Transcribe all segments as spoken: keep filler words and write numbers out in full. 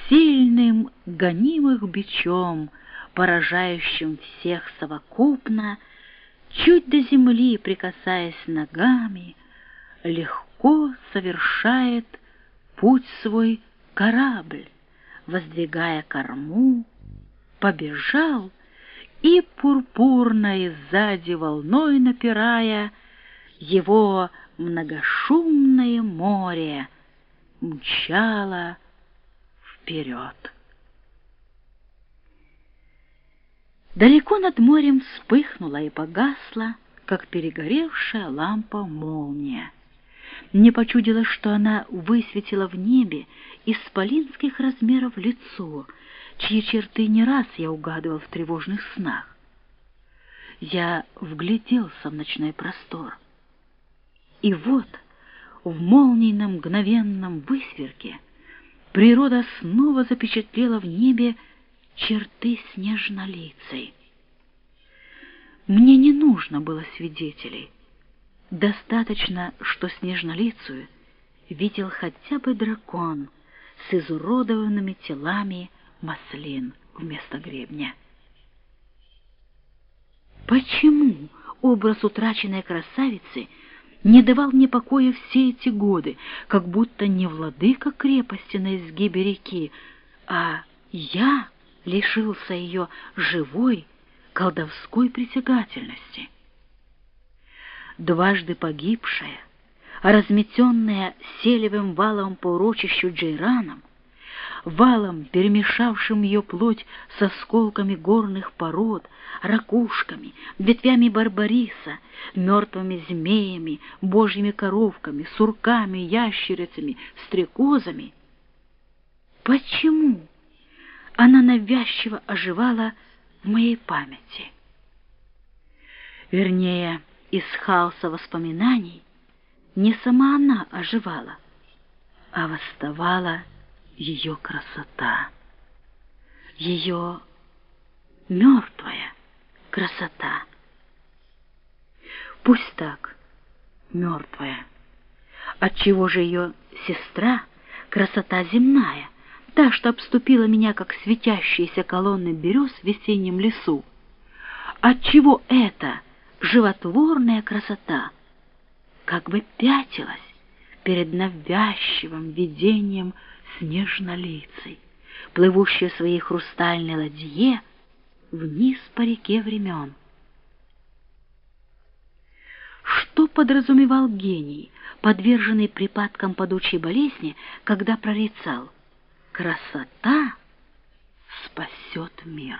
сильным, гонимых бичом, поражающим всех совокупно, чуть до земли прикасаясь ногами, легко совершает путь свой корабль, воздвигая корму, побежал и, пурпурной сзади волной напирая, его многошумное море мчало вперед. Далеко над морем вспыхнула и погасла, как перегоревшая лампа, молния. Мне почудилось, что она высветила в небе исполинских размеров лицо, чьи черты не раз я угадывал в тревожных снах. Я вгляделся в ночной простор. И вот в молнийном мгновенном высверке природа снова запечатлела в небе черты снежнолицей. Мне не нужно было свидетелей. Достаточно, что снежнолицую видел хотя бы дракон с изуродованными телами маслин вместо гребня. Почему образ утраченной красавицы не давал мне покоя все эти годы, как будто не владыка крепости на изгибе реки, а я лишился ее живой колдовской притягательности? Дважды погибшая, разметенная селевым валом по урочищу Джейраном, валом, перемешавшим ее плоть с осколками горных пород, ракушками, ветвями барбариса, мертвыми змеями, божьими коровками, сурками, ящерицами, стрекозами. Почему она навязчиво оживала в моей памяти? Вернее, из хаоса воспоминаний не сама она оживала, а восставала ее красота, ее мертвая красота. Пусть так, мертвая. Отчего же ее сестра, красота земная, та, что обступила меня, как светящиеся колонны берез в весеннем лесу, отчего эта животворная красота как бы пятилась перед навязчивым видением снежнолицей, плывущей в своей хрустальной ладье вниз по реке времен? Что подразумевал гений, подверженный припадкам падучей болезни, когда прорицал: красота спасет мир?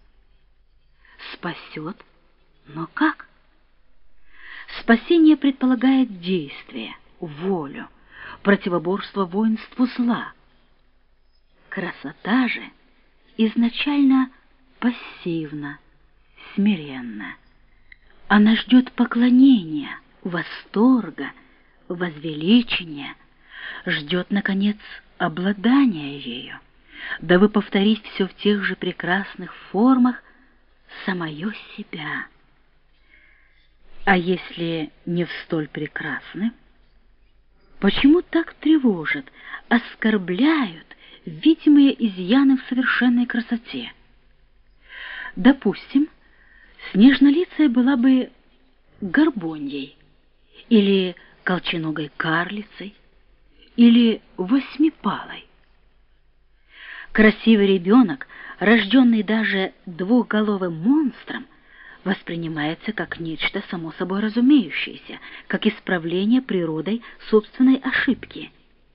Спасет? Но как? Спасение предполагает действие, волю, противоборство воинству зла. Красота же изначально пассивна, смиренна. Она ждет поклонения, восторга, возвеличения, ждет, наконец, обладания ею, дабы повторить все в тех же прекрасных формах самое себя. А если не в столь прекрасны, почему так тревожат, оскорбляют видимые изъяны в совершенной красоте? Допустим, снежнолицая была бы горбоньей, или колченогой карлицей, или восьмипалой. Красивый ребенок, рожденный даже двухголовым монстром, воспринимается как нечто само собой разумеющееся, как исправление природой собственной ошибки.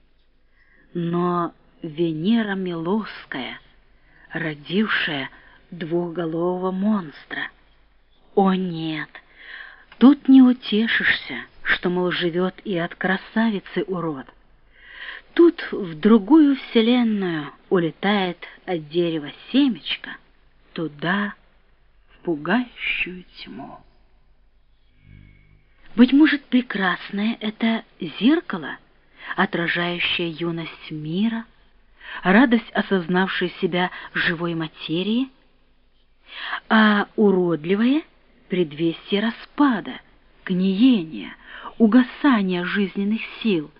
Но Венера Милосская, родившая двухголового монстра, о нет, тут не утешишься, что, мол, живет и от красавицы урод. Тут в другую вселенную улетает от дерева семечко, туда, в пугающую тьму. Быть может, прекрасное — это зеркало, отражающее юность мира, радость, осознавшая себя живой материи, а уродливое — предвестие распада, гниения, угасания жизненных сил,